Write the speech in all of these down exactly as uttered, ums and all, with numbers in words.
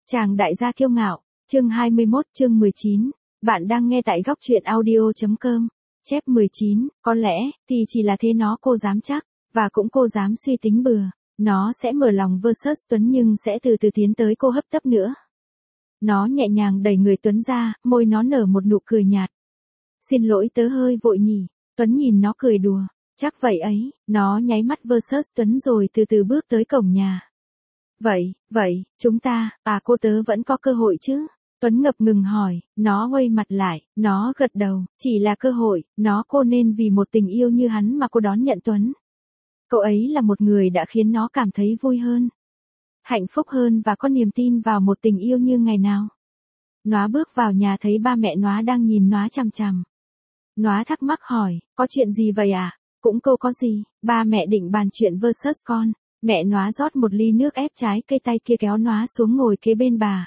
Chàng đại gia kiêu ngạo, chương hai mươi mốt, chương mười chín. Bạn đang nghe tại góc truyện audio.com. Chép mười chín, có lẽ, thì chỉ là thế nó cô dám chắc, và cũng cô dám suy tính bừa. Nó sẽ mở lòng versus Tuấn nhưng sẽ từ từ tiến tới cô hấp tấp nữa. Nó nhẹ nhàng đẩy người Tuấn ra, môi nó nở một nụ cười nhạt. Xin lỗi tớ hơi vội nhỉ, Tuấn nhìn nó cười đùa. Chắc vậy ấy, nó nháy mắt versus Tuấn rồi từ từ bước tới cổng nhà. Vậy, vậy, chúng ta, à cô tớ vẫn có cơ hội chứ? Tuấn ngập ngừng hỏi, nó quay mặt lại, nó gật đầu, chỉ là cơ hội, nó cô nên vì một tình yêu như hắn mà cô đón nhận Tuấn. Cậu ấy là một người đã khiến nó cảm thấy vui hơn, hạnh phúc hơn và có niềm tin vào một tình yêu như ngày nào. Nó bước vào nhà thấy ba mẹ nó đang nhìn nó chằm chằm. Nó thắc mắc hỏi, có chuyện gì vậy à? Cũng câu có gì, ba mẹ định bàn chuyện versus con. Mẹ nó rót một ly nước ép trái cây, tay kia kéo nó xuống ngồi kế bên bà.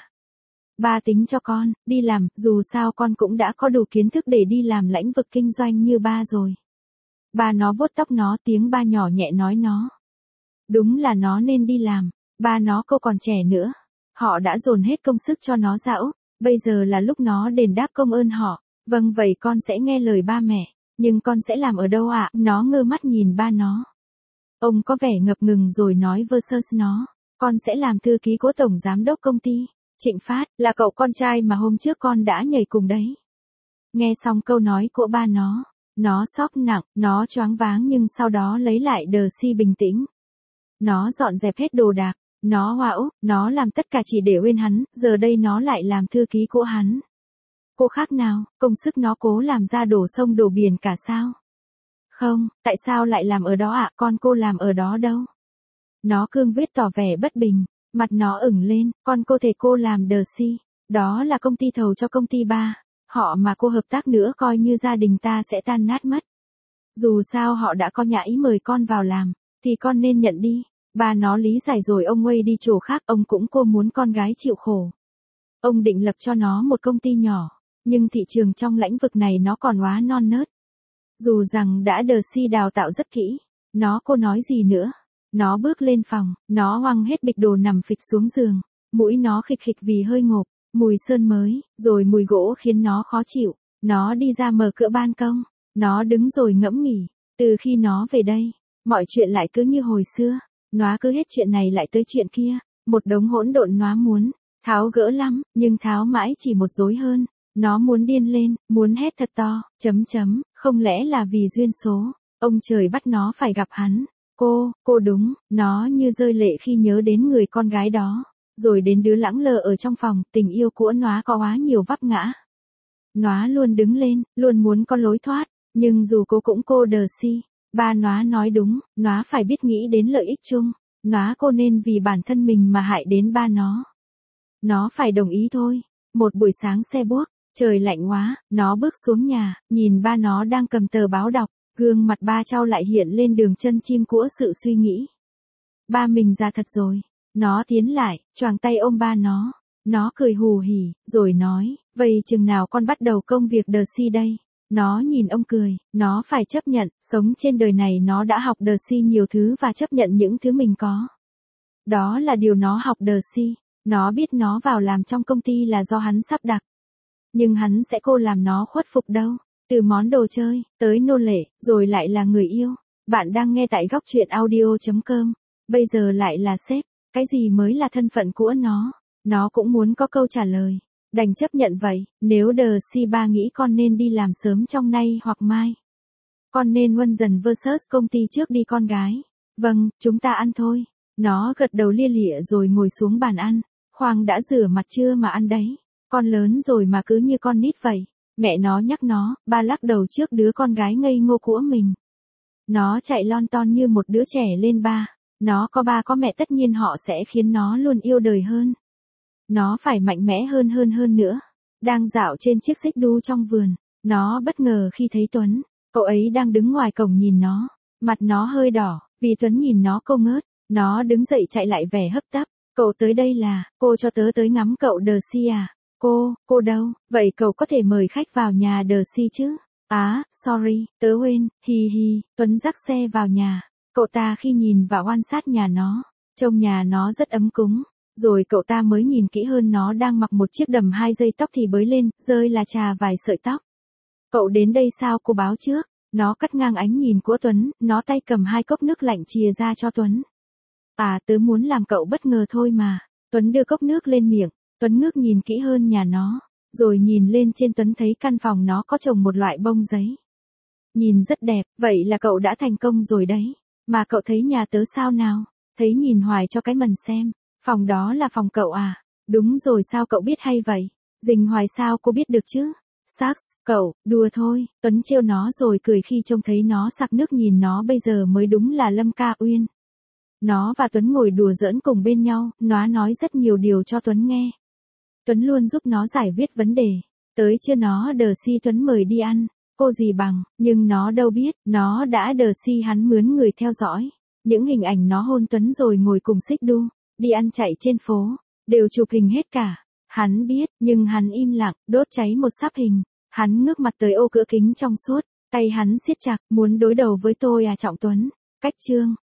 Ba tính cho con, đi làm, dù sao con cũng đã có đủ kiến thức để đi làm lĩnh vực kinh doanh như ba rồi. Ba nó vuốt tóc nó, tiếng ba nhỏ nhẹ nói nó. Đúng là nó nên đi làm, ba nó cô còn trẻ nữa. Họ đã dồn hết công sức cho nó ra Úc, bây giờ là lúc nó đền đáp công ơn họ. Vâng vậy con sẽ nghe lời ba mẹ, nhưng con sẽ làm ở đâu ạ? À? Nó ngơ mắt nhìn ba nó. Ông có vẻ ngập ngừng rồi nói versus nó, con sẽ làm thư ký của tổng giám đốc công ty, Trịnh Phát, là cậu con trai mà hôm trước con đã nhảy cùng đấy. Nghe xong câu nói của ba nó, nó sốc nặng, nó choáng váng nhưng sau đó lấy lại đờ si bình tĩnh. Nó dọn dẹp hết đồ đạc, nó wow, nó làm tất cả chỉ để quên hắn, giờ đây nó lại làm thư ký của hắn. Cô khác nào, công sức nó cố làm ra đổ sông đổ biển cả sao? Không, tại sao lại làm ở đó ạ? À? Con cô làm ở đó đâu? Nó cương quyết tỏ vẻ bất bình, mặt nó ửng lên, con cô thể cô làm đờ si. Đó là công ty thầu cho công ty ba. Họ mà cô hợp tác nữa coi như gia đình ta sẽ tan nát mất. Dù sao họ đã có nhã ý mời con vào làm, thì con nên nhận đi. Ba nó lý giải rồi ông quay đi chỗ khác, ông cũng cô muốn con gái chịu khổ. Ông định lập cho nó một công ty nhỏ, nhưng thị trường trong lĩnh vực này nó còn quá non nớt. Dù rằng đã đờ si đào tạo rất kỹ, nó cô nói gì nữa. Nó bước lên phòng, nó hoang hết bịch đồ nằm phịch xuống giường, mũi nó khịch khịch vì hơi ngộp, mùi sơn mới, rồi mùi gỗ khiến nó khó chịu. Nó đi ra mở cửa ban công, nó đứng rồi ngẫm nghĩ, từ khi nó về đây, mọi chuyện lại cứ như hồi xưa, nó cứ hết chuyện này lại tới chuyện kia, một đống hỗn độn nó muốn tháo gỡ lắm, nhưng tháo mãi chỉ một rối hơn. Nó muốn điên lên, muốn hét thật to, chấm chấm, không lẽ là vì duyên số, ông trời bắt nó phải gặp hắn. Cô, cô đúng, nó như rơi lệ khi nhớ đến người con gái đó, rồi đến đứa lẳng lơ ở trong phòng, tình yêu của nó có quá nhiều vấp ngã. Nó luôn đứng lên, luôn muốn có lối thoát, nhưng dù cô cũng cô đờ si, ba nó nói đúng, nó phải biết nghĩ đến lợi ích chung, nó cô nên vì bản thân mình mà hại đến ba nó. Nó phải đồng ý thôi. Một buổi sáng xe buốc, trời lạnh quá, nó bước xuống nhà, nhìn ba nó đang cầm tờ báo đọc, gương mặt ba trao lại hiện lên đường chân chim của sự suy nghĩ. Ba mình già thật rồi. Nó tiến lại, choàng tay ôm ba nó. Nó cười hù hỉ, rồi nói, vậy chừng nào con bắt đầu công việc đờ si đây? Nó nhìn ông cười, nó phải chấp nhận, sống trên đời này nó đã học đờ si nhiều thứ và chấp nhận những thứ mình có. Đó là điều nó học đờ si. Nó biết nó vào làm trong công ty là do hắn sắp đặt. Nhưng hắn sẽ cô làm nó khuất phục đâu. Từ món đồ chơi, tới nô lệ, rồi lại là người yêu. Bạn đang nghe tại góc truyện audio.com. Bây giờ lại là sếp. Cái gì mới là thân phận của nó? Nó cũng muốn có câu trả lời. Đành chấp nhận vậy. Nếu đờ si ba nghĩ con nên đi làm sớm trong nay hoặc mai, con nên huân dần versus công ty trước đi con gái. Vâng, chúng ta ăn thôi. Nó gật đầu lia lịa rồi ngồi xuống bàn ăn. Khoang đã rửa mặt chưa mà ăn đấy. Con lớn rồi mà cứ như con nít vậy. Mẹ nó nhắc nó, ba lắc đầu trước đứa con gái ngây ngô của mình. Nó chạy lon ton như một đứa trẻ lên ba. Nó có ba có mẹ tất nhiên họ sẽ khiến nó luôn yêu đời hơn. Nó phải mạnh mẽ hơn hơn hơn nữa. Đang dạo trên chiếc xích đu trong vườn. Nó bất ngờ khi thấy Tuấn. Cậu ấy đang đứng ngoài cổng nhìn nó. Mặt nó hơi đỏ, vì Tuấn nhìn nó câu ngớt. Nó đứng dậy chạy lại vẻ hấp tấp. Cậu tới đây là, cô cho tớ tới ngắm cậu đờ si à? Cô, cô đâu? Vậy cậu có thể mời khách vào nhà đờ si chứ? Á, à, sorry, tớ quên, hi hi. Tuấn dắt xe vào nhà. Cậu ta khi nhìn vào quan sát nhà nó, trông nhà nó rất ấm cúng. Rồi cậu ta mới nhìn kỹ hơn nó đang mặc một chiếc đầm hai dây tóc thì bới lên, rơi là trà vài sợi tóc. Cậu đến đây sao cô báo trước? Nó cắt ngang ánh nhìn của Tuấn, nó tay cầm hai cốc nước lạnh chìa ra cho Tuấn. À tớ muốn làm cậu bất ngờ thôi mà. Tuấn đưa cốc nước lên miệng, Tuấn ngước nhìn kỹ hơn nhà nó, rồi nhìn lên trên Tuấn thấy căn phòng nó có trồng một loại bông giấy. Nhìn rất đẹp, vậy là cậu đã thành công rồi đấy. Mà cậu thấy nhà tớ sao nào? Thấy nhìn hoài cho cái mần xem. Phòng đó là phòng cậu à? Đúng rồi sao cậu biết hay vậy? Dình hoài sao cô biết được chứ? Sax, cậu, đùa thôi. Tuấn trêu nó rồi cười khi trông thấy nó sặc nước nhìn nó bây giờ mới đúng là Lâm Ca Uyên. Nó và Tuấn ngồi đùa giỡn cùng bên nhau, nó nói rất nhiều điều cho Tuấn nghe. Tuấn luôn giúp nó giải quyết vấn đề. Tới chưa nó đờ si Tuấn mời đi ăn, cô gì bằng, nhưng nó đâu biết, nó đã đờ si hắn mướn người theo dõi. Những hình ảnh nó hôn Tuấn rồi ngồi cùng xích đu, đi ăn chạy trên phố, đều chụp hình hết cả. Hắn biết, nhưng hắn im lặng, đốt cháy một sắp hình. Hắn ngước mặt tới ô cửa kính trong suốt, tay hắn siết chặt, muốn đối đầu với tôi à Trọng Tuấn. Cách chương